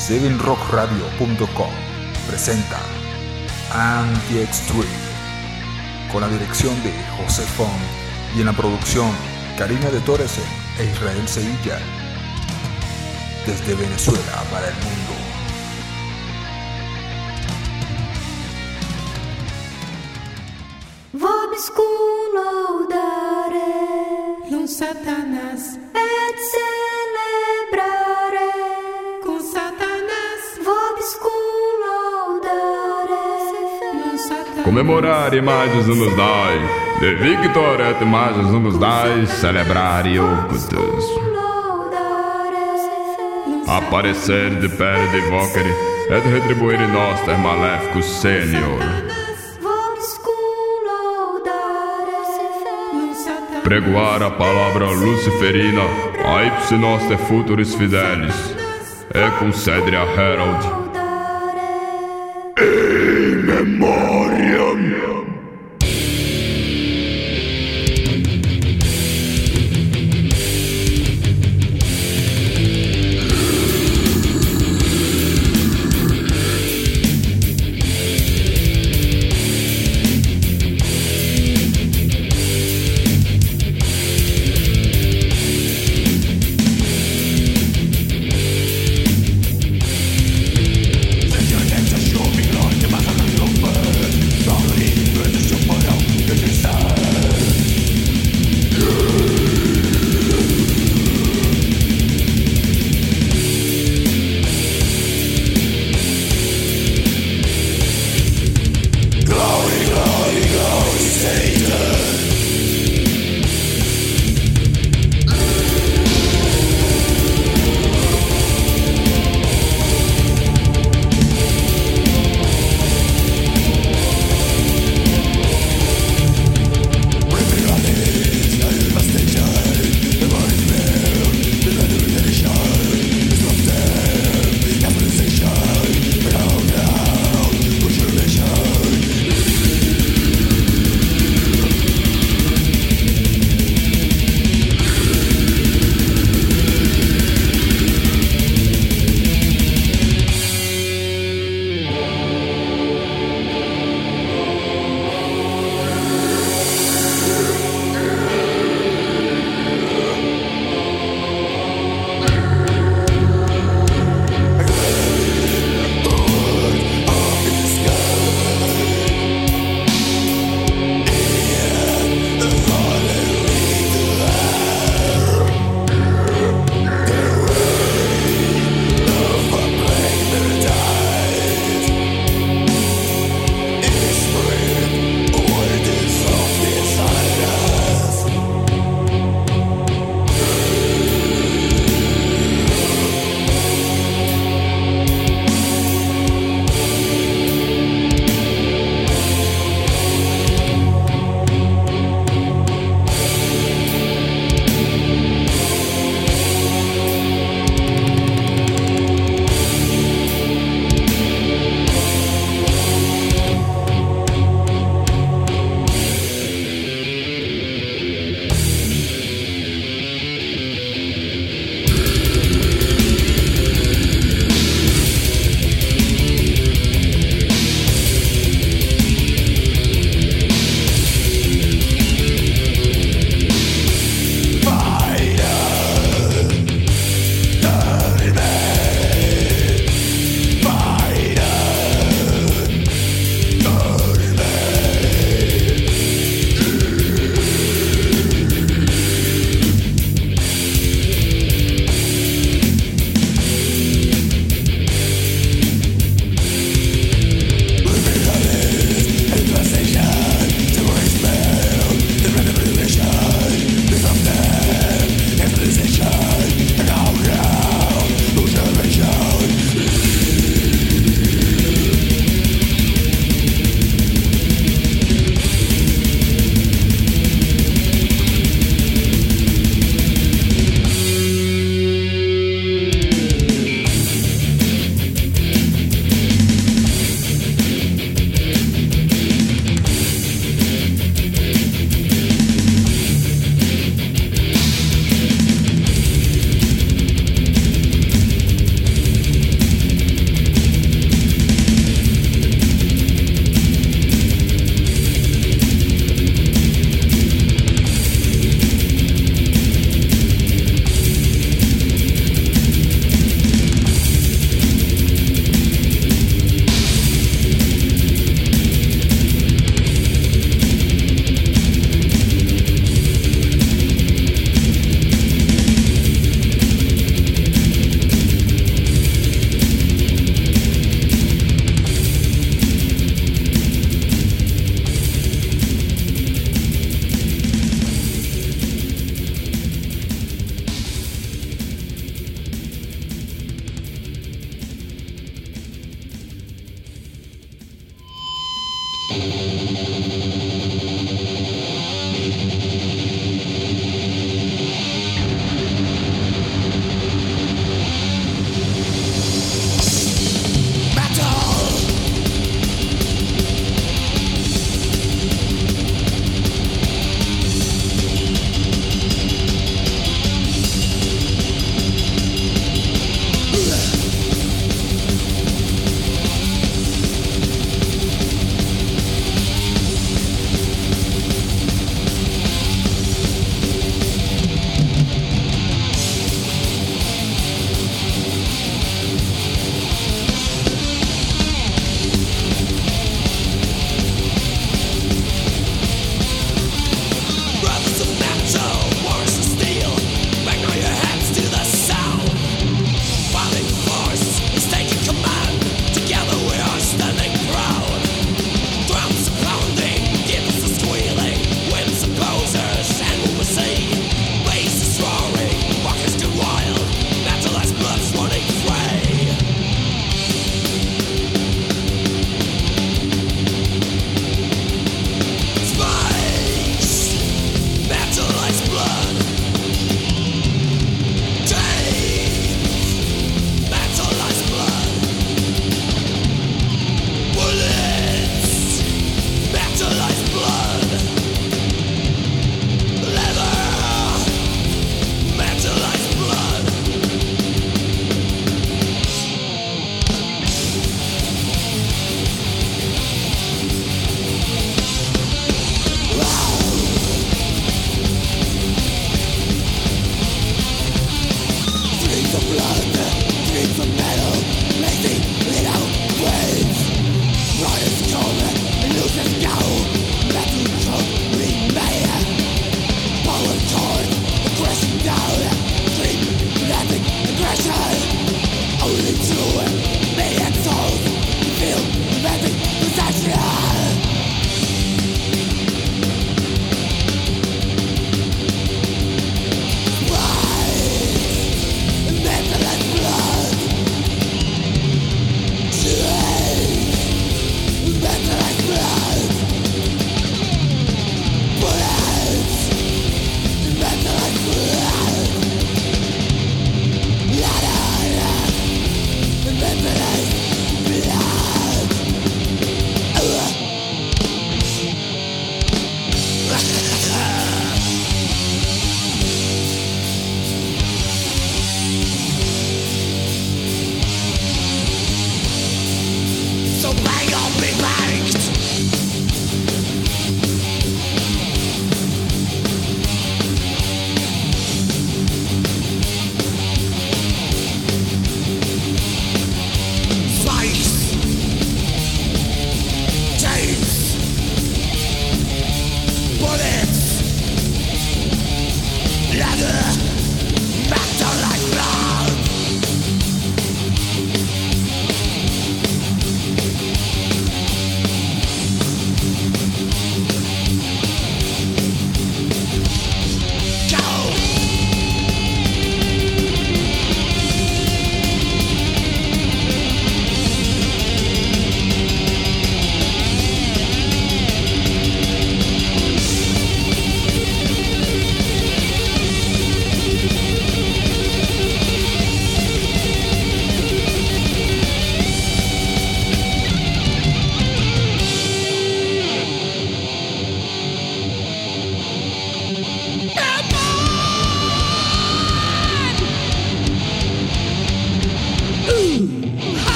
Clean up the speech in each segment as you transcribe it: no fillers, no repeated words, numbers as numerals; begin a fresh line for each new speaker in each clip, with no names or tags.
7rockradio.com presenta Anti-Extreme, con la dirección de José Font y en la producción Karina de Torresen e Israel Sevilla, desde Venezuela para el mundo.
Vobiscum laudare
non Satanas
et celebrare
con Satanás
vobiscum laudare
non Satanas
Comemorare majus nos dai, de victor et majus nos dai, celebrare ocultus. Aparecer de pé de vocere, et retribuir noster maleficus senior. Pregoar a palavra luciferina, a ipse noster futuris fidelis, e concedere a herald. In memoriam.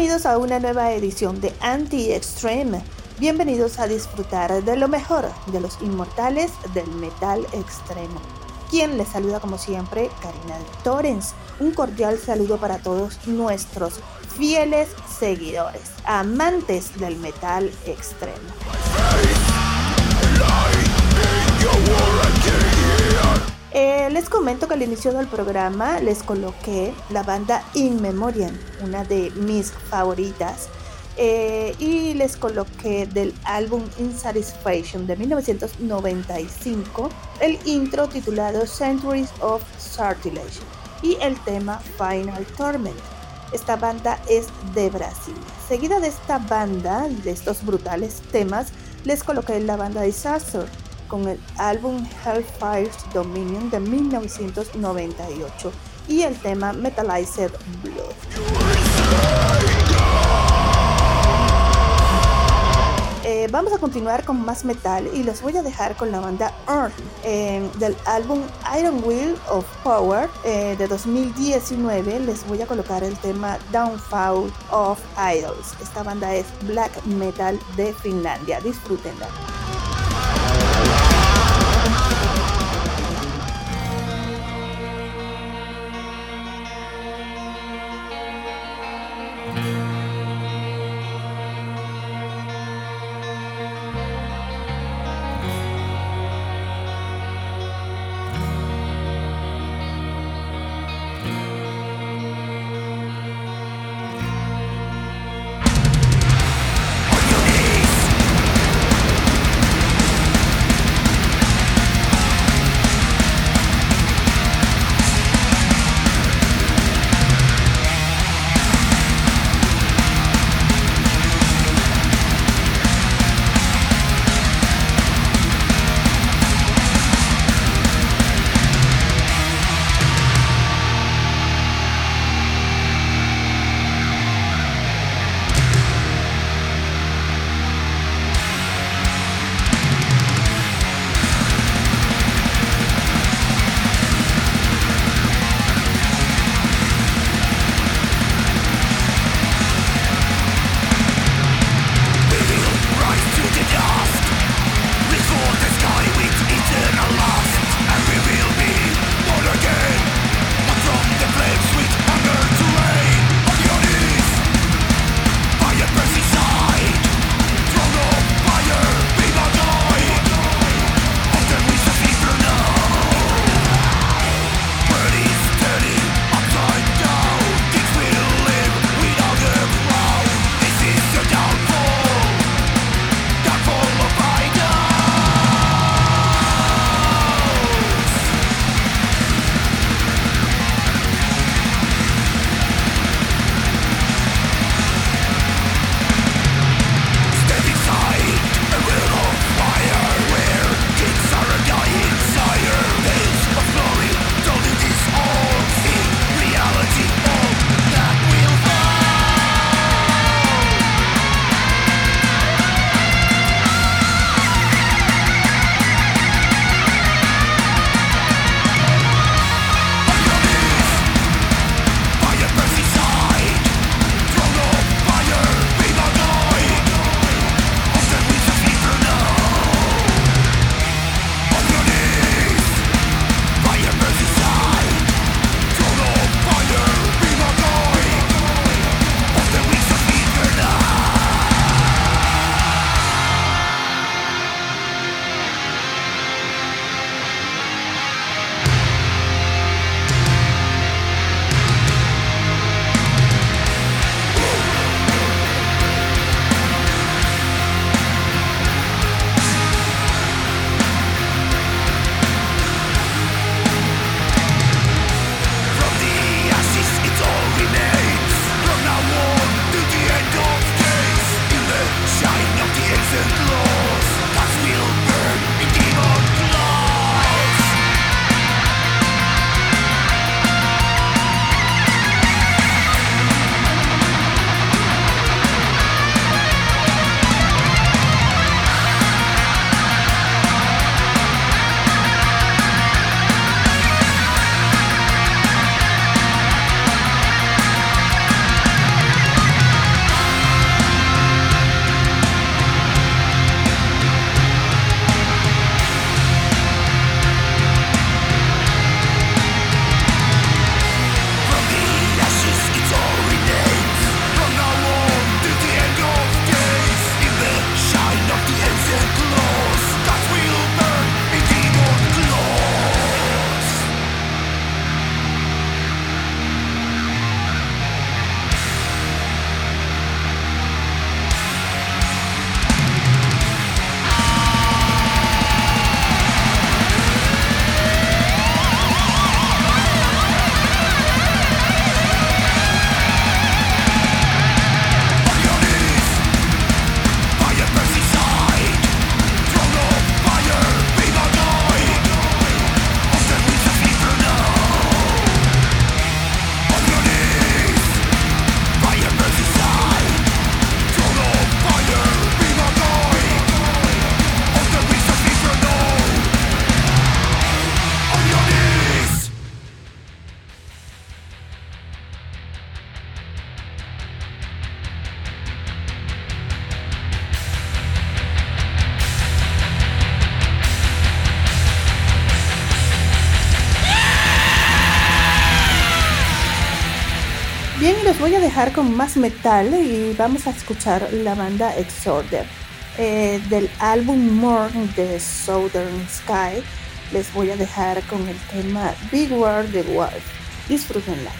Bienvenidos a una nueva edición de Anti-Extreme. Bienvenidos a disfrutar de lo mejor de los inmortales del metal extremo. Quien les saluda como siempre, Karina Torrens. Un cordial saludo para todos nuestros fieles seguidores, amantes del metal extremo. Les comento que al inicio del programa les coloqué la banda In Memoriam, una de mis favoritas, y les coloqué del álbum Insatisfaction de 1995 el intro titulado Centuries of Sortilege y el tema Final Torment. Esta banda es de Brasil. Seguida de esta banda, de estos brutales temas, les coloqué la banda Disaster con el álbum Hellfire's Dominion de 1998 y el tema Metallized Blood. Vamos a continuar con más metal y los voy a dejar con la banda Earth del álbum Iron Wheel of Power de 2019. Les voy a colocar el tema Downfall of Idols. Esta banda es black metal de Finlandia. Disfrútenla. los voy a dejar con más metal y vamos a escuchar la banda Exorder. Del álbum Mourn de Southern Sky, les voy a dejar con el tema Beware the Wolf. Disfrútenla.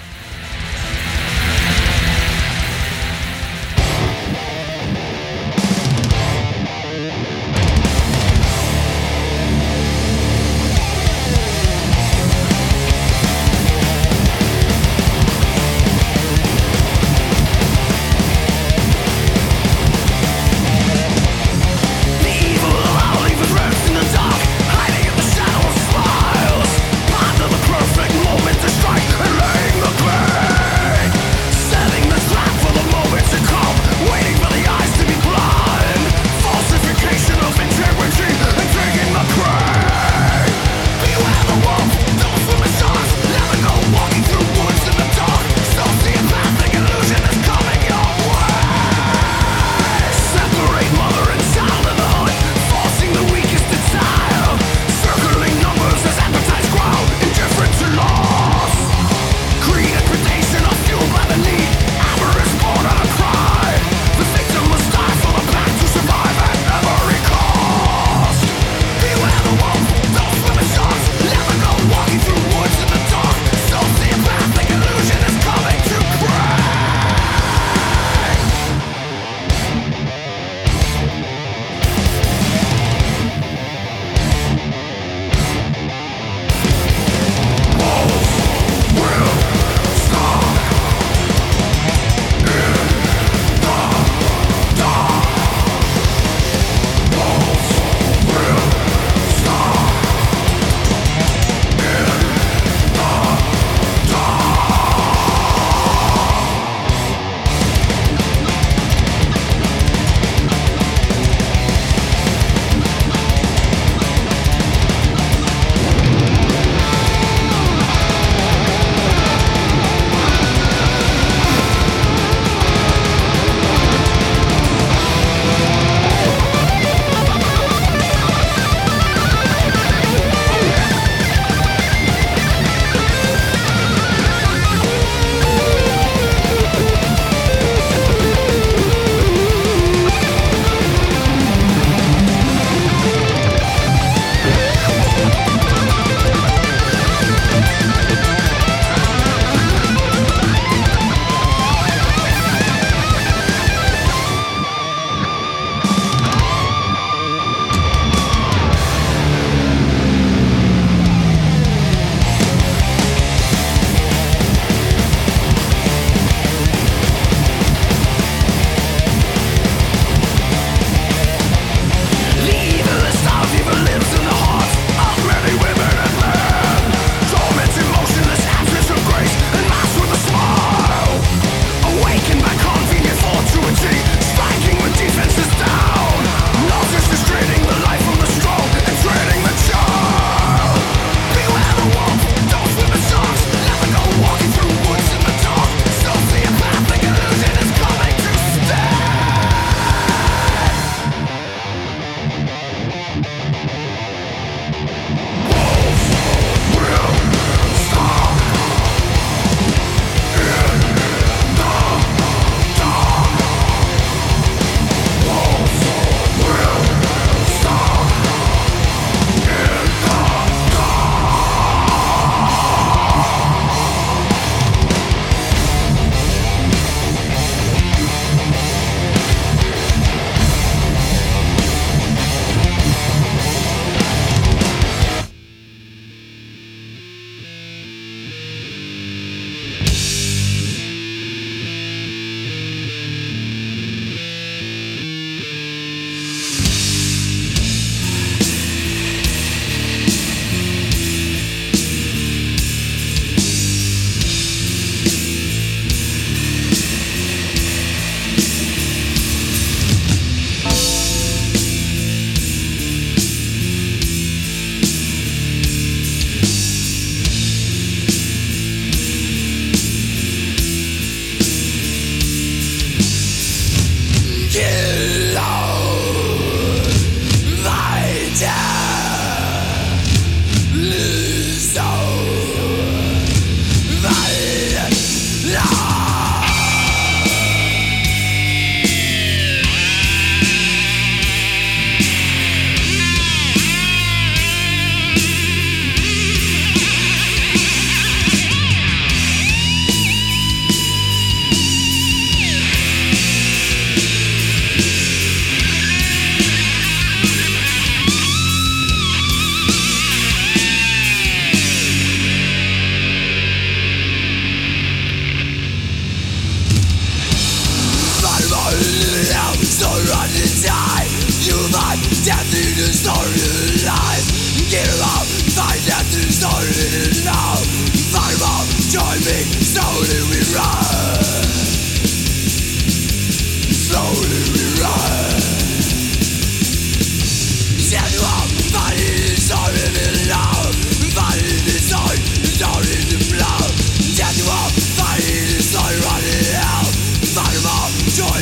Perfect moment to strike and laying the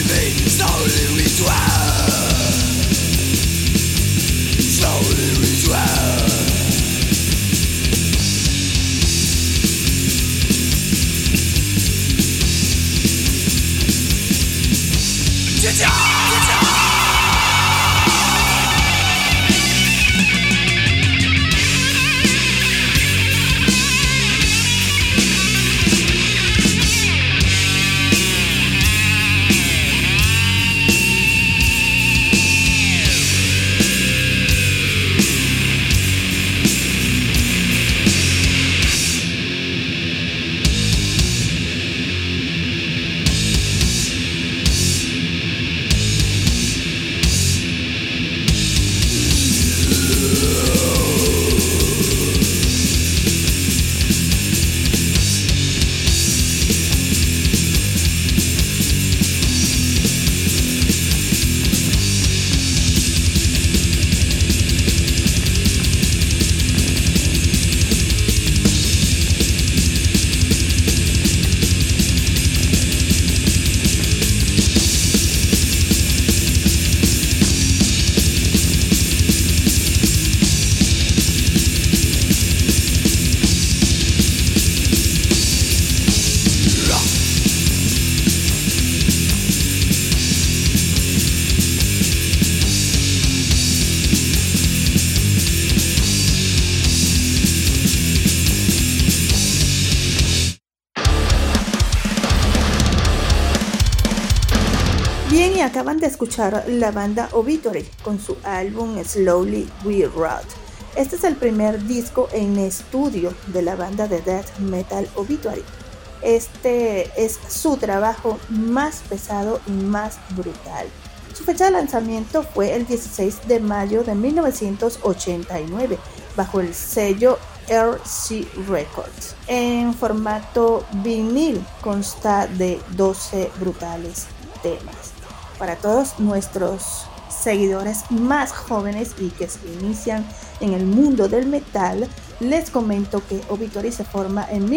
Bien, y acaban de escuchar la banda Obituary con su álbum Slowly We Rot. Este es el primer disco en estudio de la banda de death metal Obituary. Este es su trabajo más pesado y más brutal. Su fecha de lanzamiento fue el 16 de mayo de 1989 bajo el sello RC Records. En formato vinil consta de 12 brutales temas. Para todos nuestros seguidores más jóvenes y que se inician en el mundo del metal, les comento que Obituary se forma en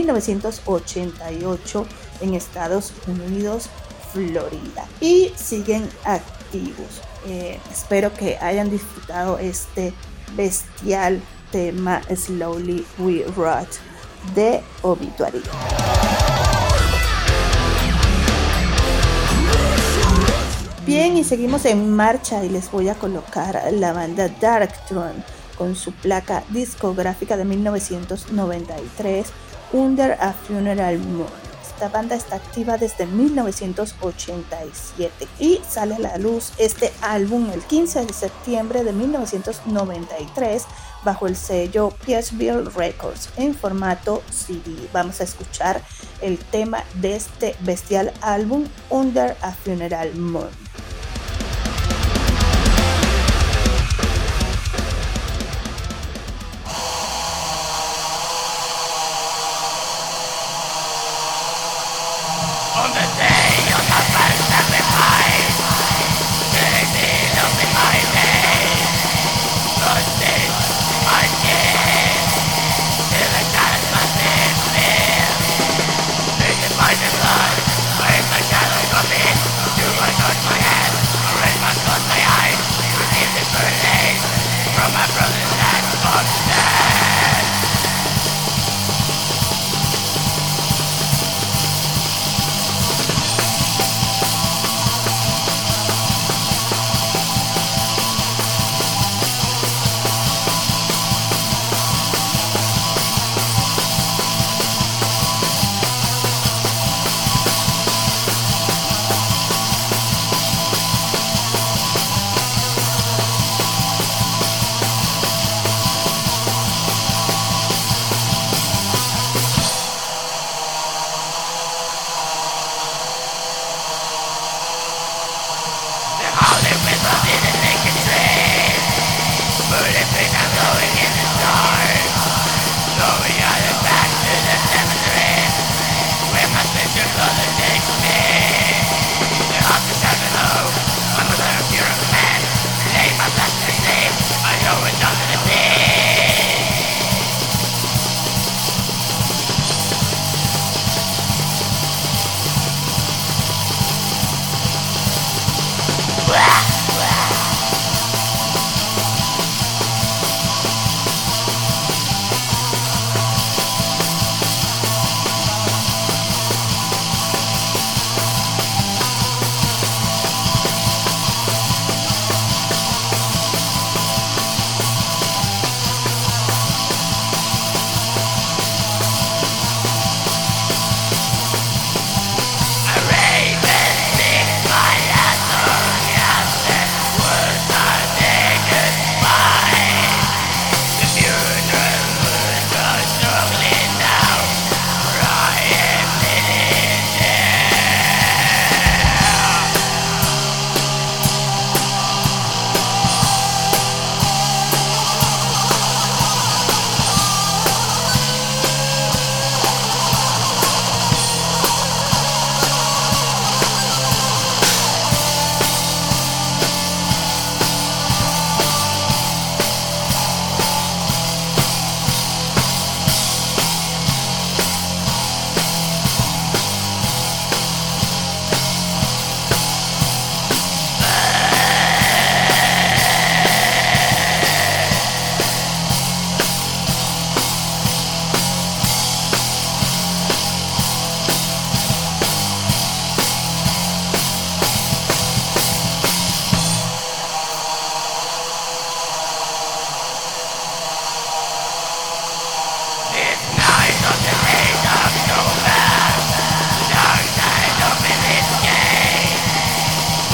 1988 en Estados Unidos, Florida, y siguen activos. Espero que hayan disfrutado este bestial tema Slowly We Rot de Obituary. Bien, y seguimos en marcha y les voy a colocar la banda Darkthrone con su placa discográfica de 1993, Under a Funeral Moon. Esta banda está activa desde 1987 y sale a la luz este álbum el 15 de septiembre de 1993 bajo el sello Pierceville Records en formato CD. Vamos a escuchar el tema de este bestial álbum, Under a Funeral Moon.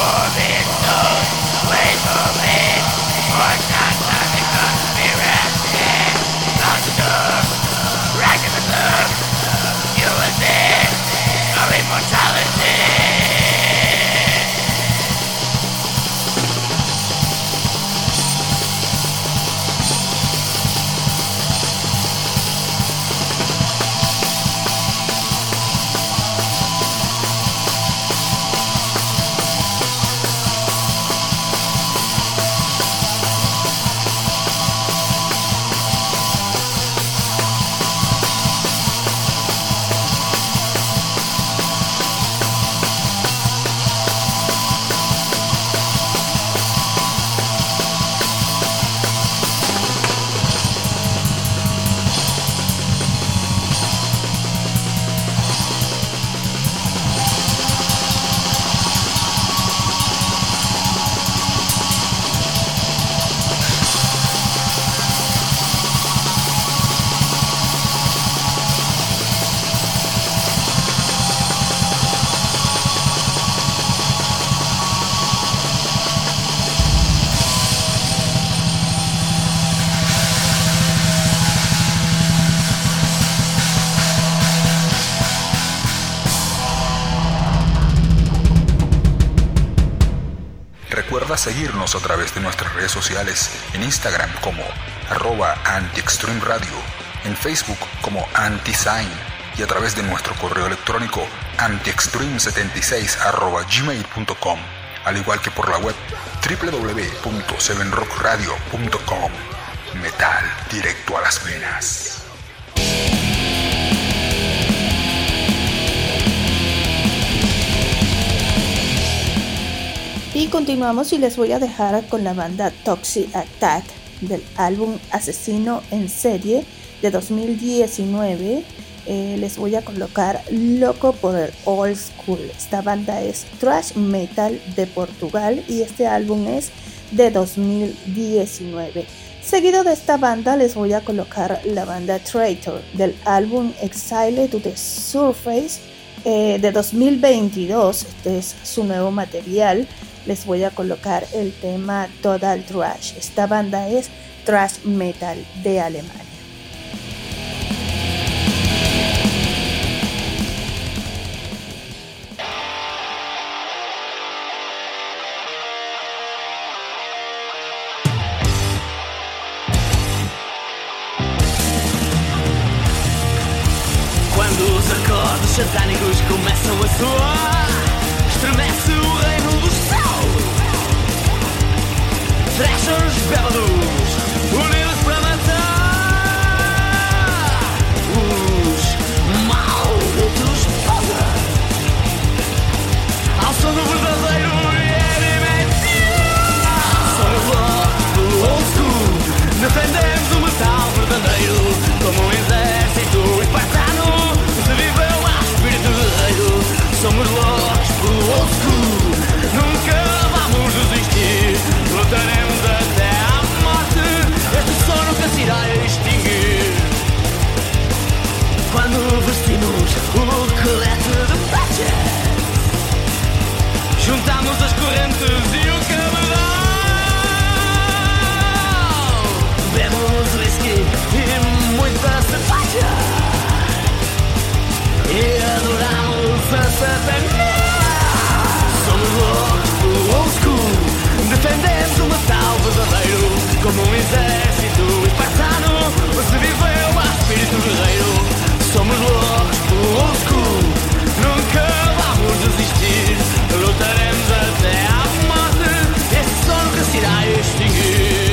Recuerda seguirnos a través de nuestras redes sociales en Instagram como @antiextremeradio, en Facebook como antisign y a través de nuestro correo electrónico antiextreme76@gmail.com, al igual que por la web www.7rockradio.com. Metal directo a las venas.
Y continuamos y les voy a dejar con la banda Toxic Attack del álbum Asesino en Serie de 2019. Les voy a colocar Loco por el Old School. Esta banda es thrash metal de Portugal y este álbum es de 2019. Seguido de esta banda les voy a colocar la banda Traitor del álbum Exile to the Surface de 2022. Este es su nuevo material. Les voy a colocar el tema Total Trash. Esta banda es thrash metal de Alemania.
Quando os acordes satânicos começam a soar, estremece o reino do céu. Thrashers bêbados, unidos para matar os malditos foda. Ao som do verdadeiro heavy metal. Somos loucos do old school, defendemos o metal verdadeiro como um exército espartano. Se viveu a espírito guerreiro. Somos loucos pelo old school, nunca vamos desistir. Lutaremos até à morte, este som nunca se irá extinguir. Quando vestimos o colete de patches, juntamos as correntes e o cabedal. Bebemos whisky e muita cerveja e adoramos a satania. Somos loucos pelo old school, defendemos o metal verdadeiro como um exército espartano. Se viveu a espírito guerreiro. Somos loucos pelo old school, nunca vamos desistir. Lutaremos até à morte, este som nunca se irá extinguir.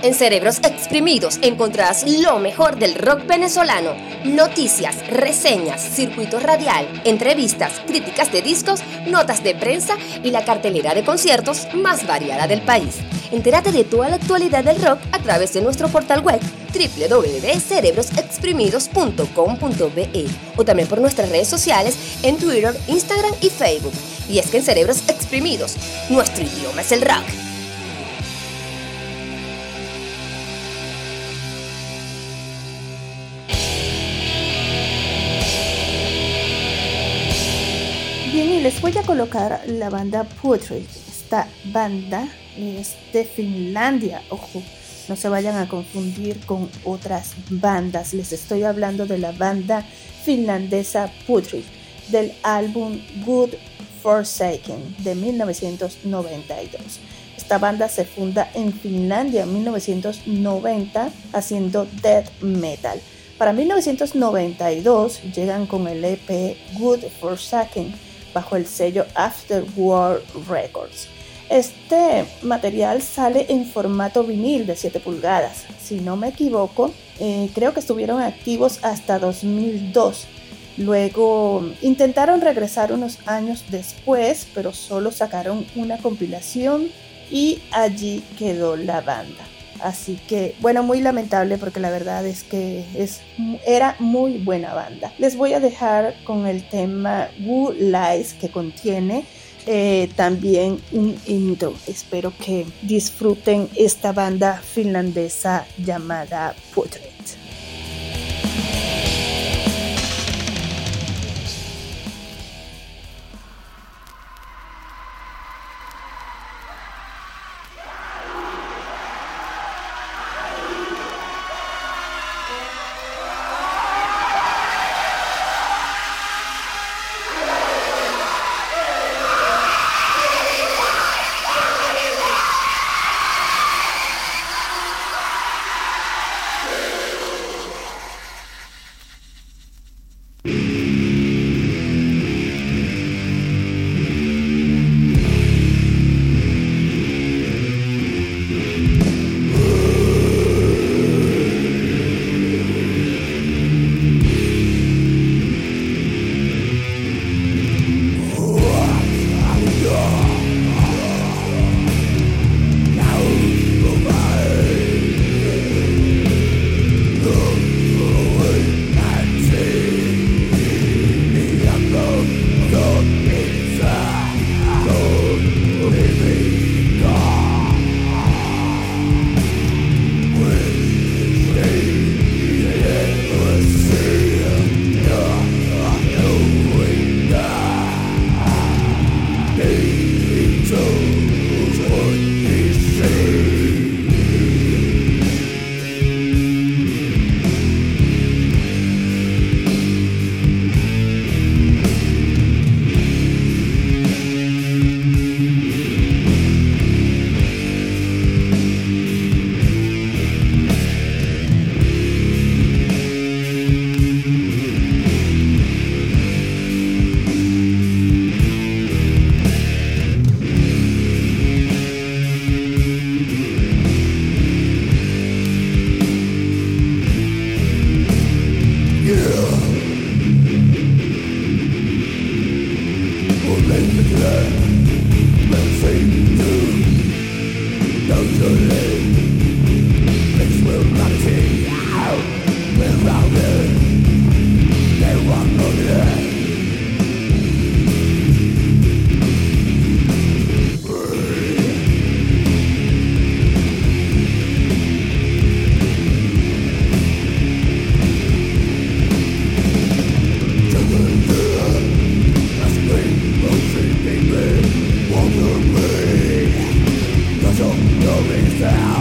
En Cerebros Exprimidos encontrarás lo mejor del rock venezolano. Noticias, reseñas, circuito radial, entrevistas, críticas de discos, notas de prensa y la cartelera de conciertos más variada del país. Entérate de toda la actualidad del rock a través de nuestro portal web www.cerebrosexprimidos.com.be o también por nuestras redes sociales en Twitter, Instagram y Facebook. Y es que en Cerebros Exprimidos, nuestro idioma es el rock.
Bien, y les voy a colocar la banda Putrid. Esta banda es de Finlandia, ojo, no se vayan a confundir con otras bandas. Les estoy hablando de la banda finlandesa Putrid, del álbum Good Forsaken de 1992. Esta banda se funda en Finlandia en 1990 haciendo death metal. Para 1992 llegan con el EP Good Forsaken bajo el sello Afterworld Records. Este material sale en formato vinil de 7 pulgadas. Si no me equivoco, creo que estuvieron activos hasta 2002. Luego intentaron regresar unos años después, pero solo sacaron una compilación y allí quedó la banda. Así que, bueno, muy lamentable porque la verdad es que era muy buena banda. Les voy a dejar con el tema Who Lies, que contiene también un intro. Espero que disfruten esta banda finlandesa llamada Putrid.
Wonder me, 'cause you're no reason.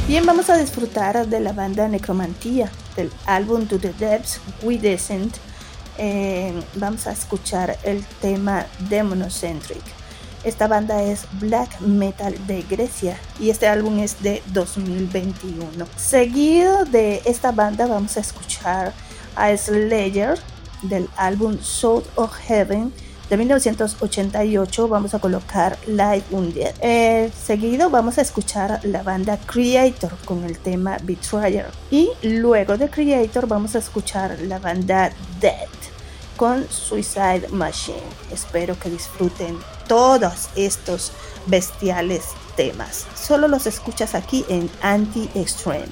Bien, vamos a disfrutar de la banda Necromantia, del álbum To the Depths We Descend. Vamos a escuchar el tema Demonocentric. Esta banda es black metal de Grecia y este álbum es de 2021. Seguido de esta banda vamos a escuchar a Slayer del álbum South of Heaven de 1988. Vamos a colocar Live Undead. Seguido vamos a escuchar la banda Creator con el tema Betrayer. Y luego de Creator vamos a escuchar la banda Dead con Suicide Machine. Espero que disfruten todos estos bestiales temas. Solo los escuchas aquí en Anti-Extreme.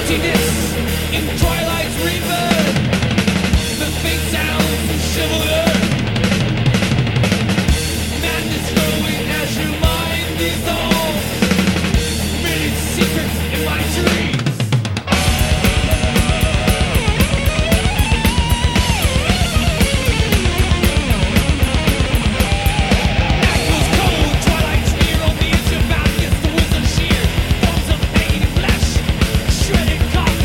emptiness in twilight's rebirth. The faint sounds of chivalry. Madness growing as your mind dissolves. Many secrets in my dreams. Shredded cotton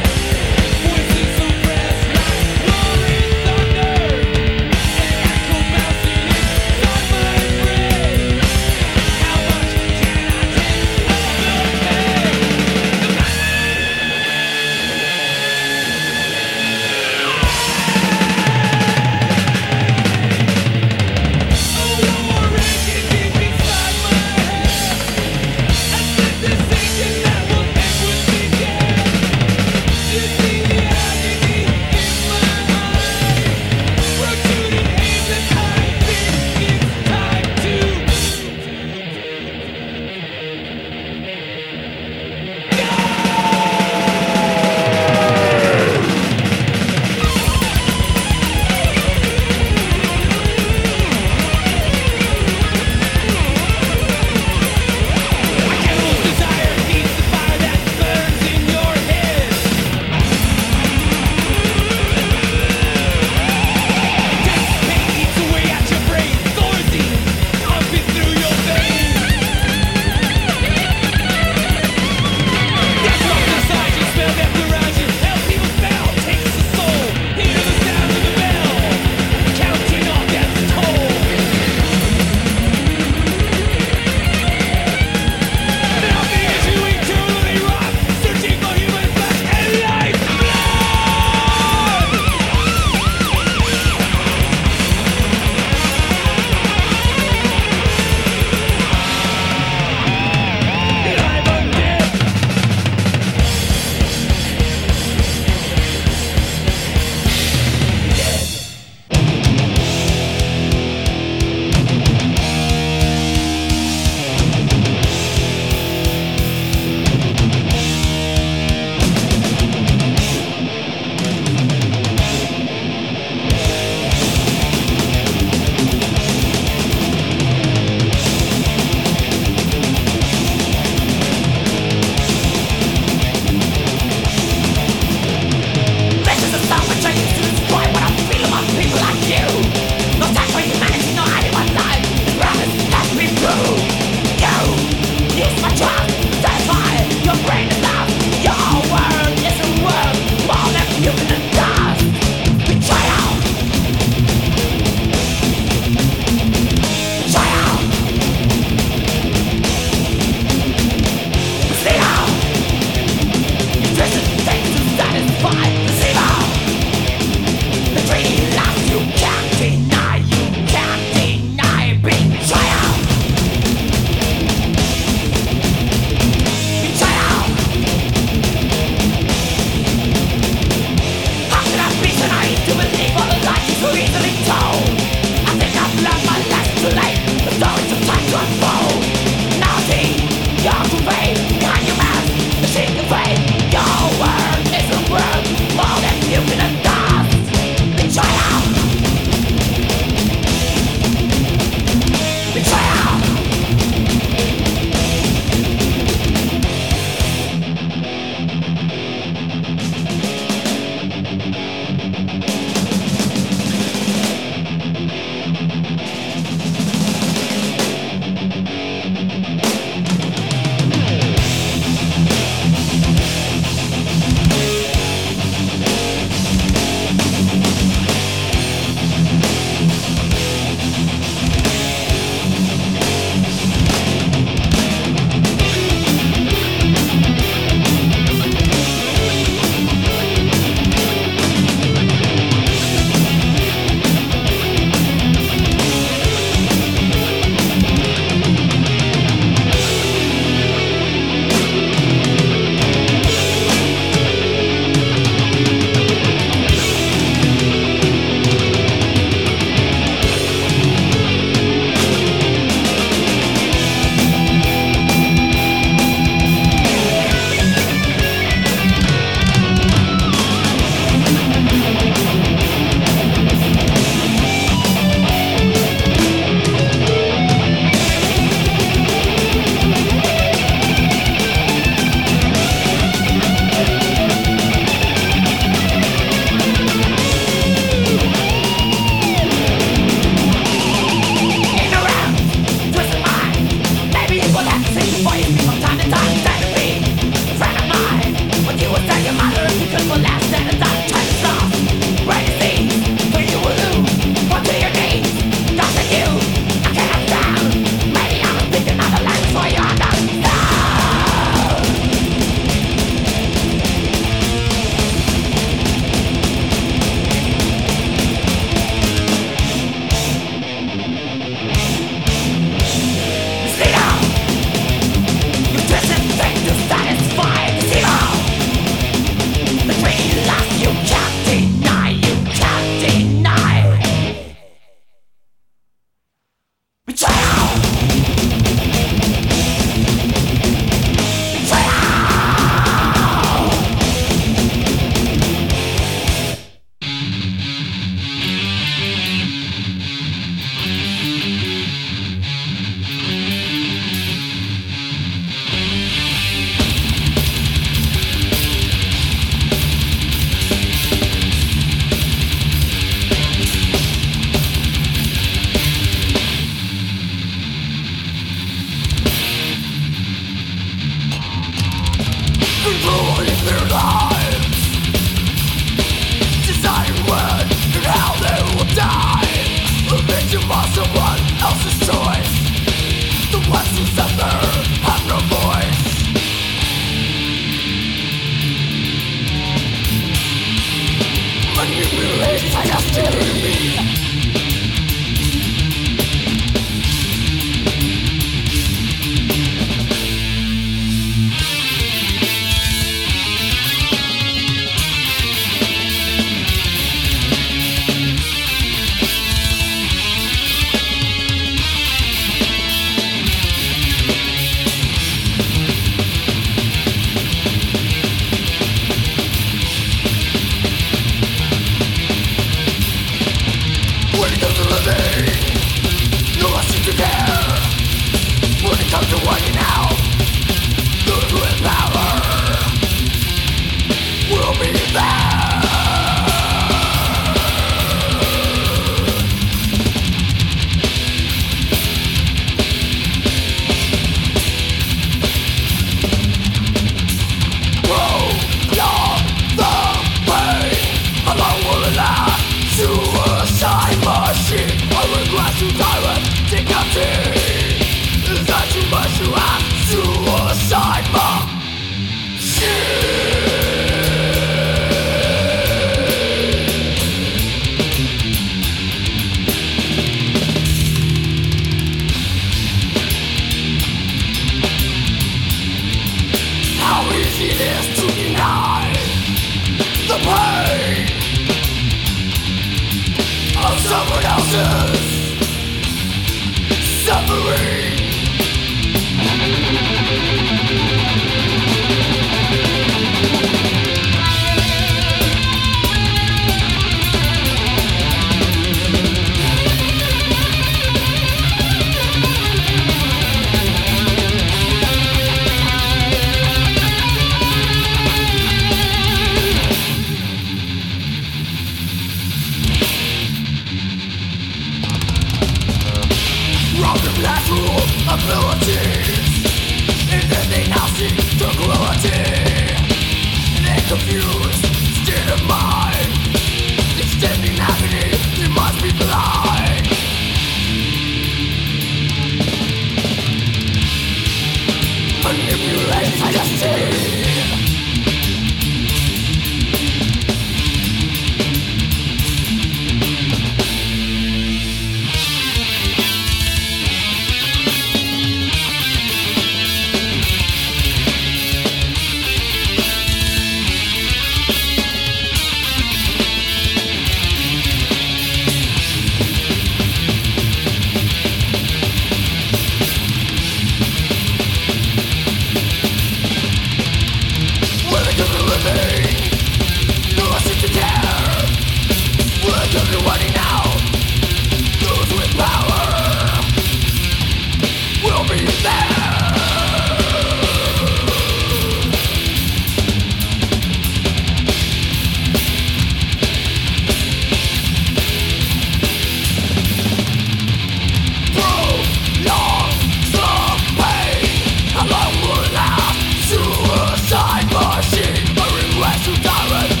Suicide machine, a request to tyrant.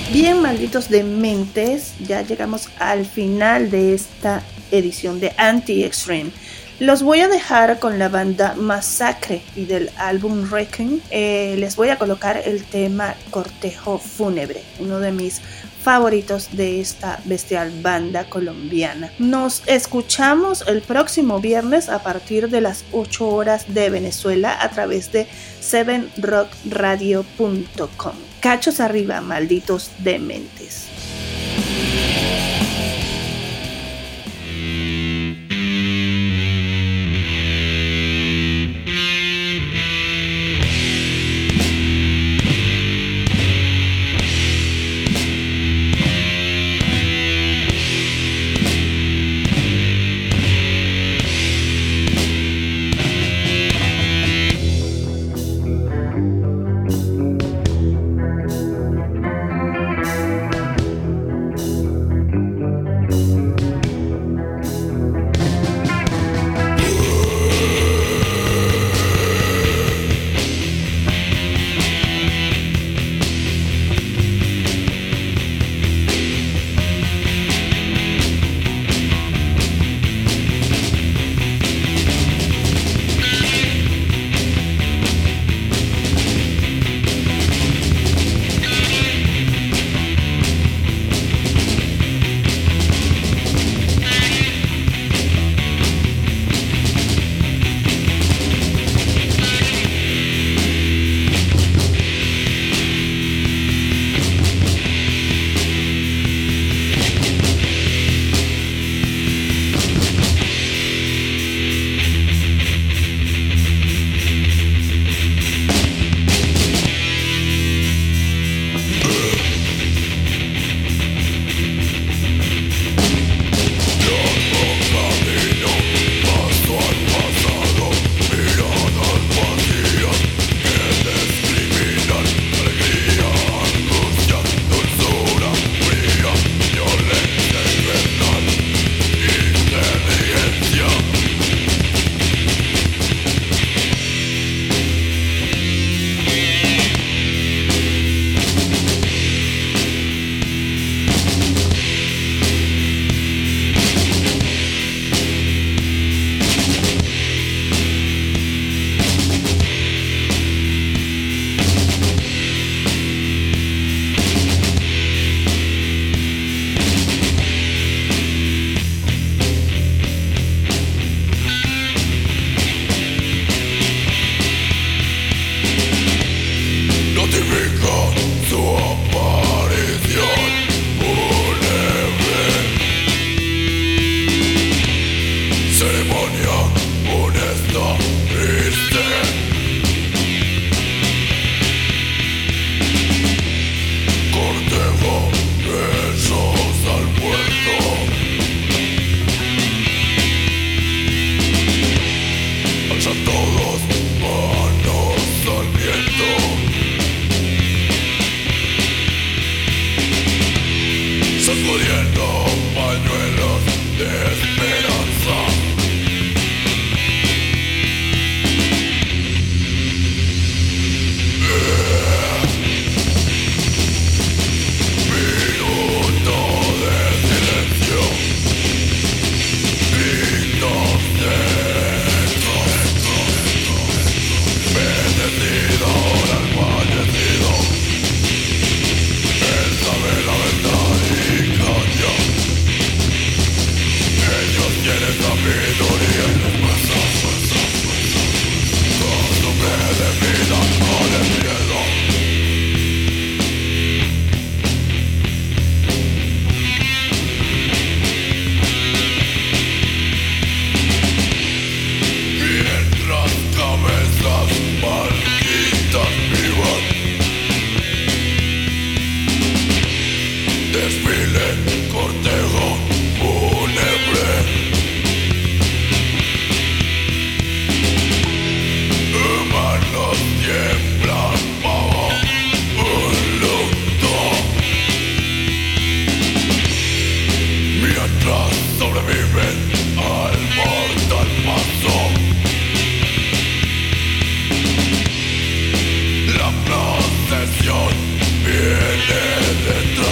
Bien, malditos dementes, ya llegamos al final de esta edición de Anti-Extreme. Los voy a dejar con la banda Massacre y del álbum Requiem. Les voy a colocar el tema Cortejo Fúnebre, uno de mis favoritos de esta bestial banda colombiana. Nos escuchamos el próximo viernes a partir de las 8 horas de Venezuela a través de 7rockradio.com. Cachos arriba, malditos dementes.
La procesión viene detrás.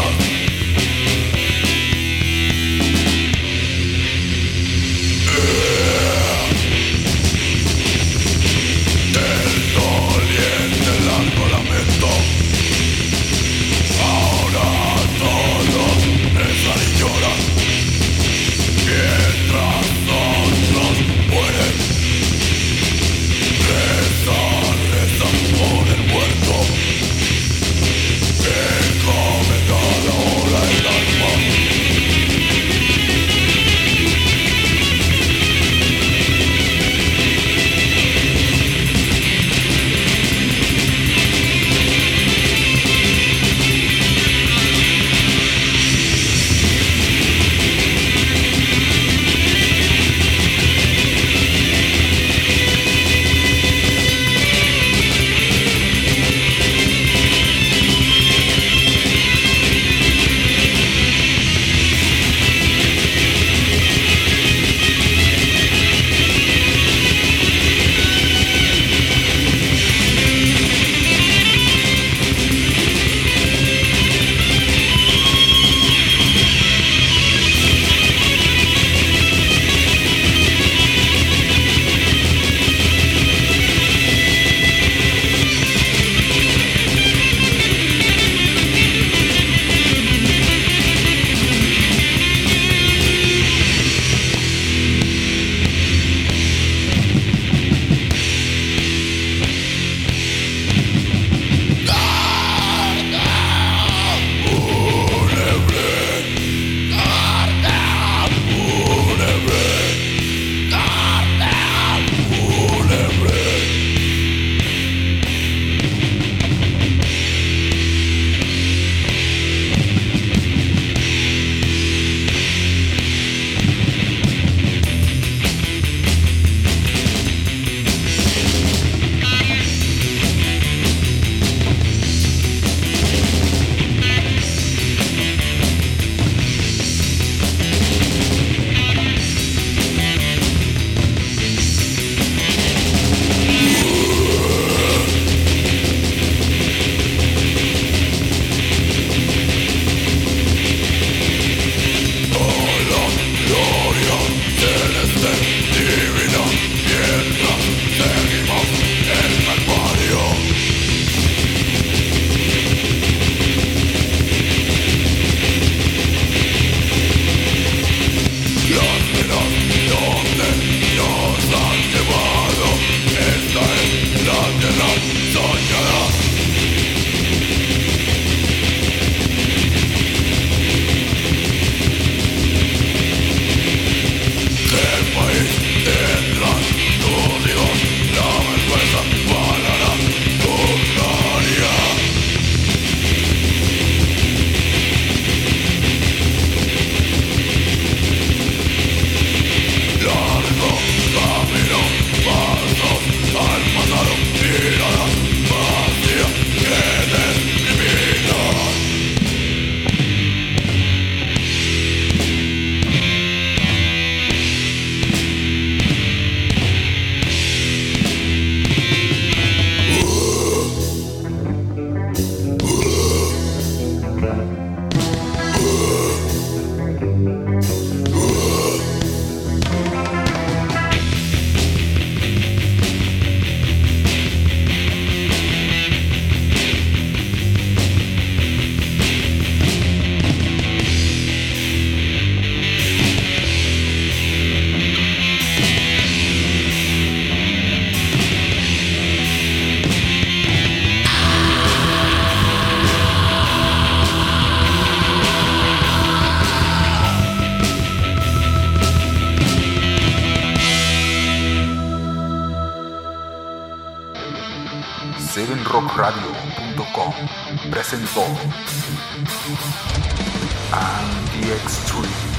rockradio.com presentó And the Extreme.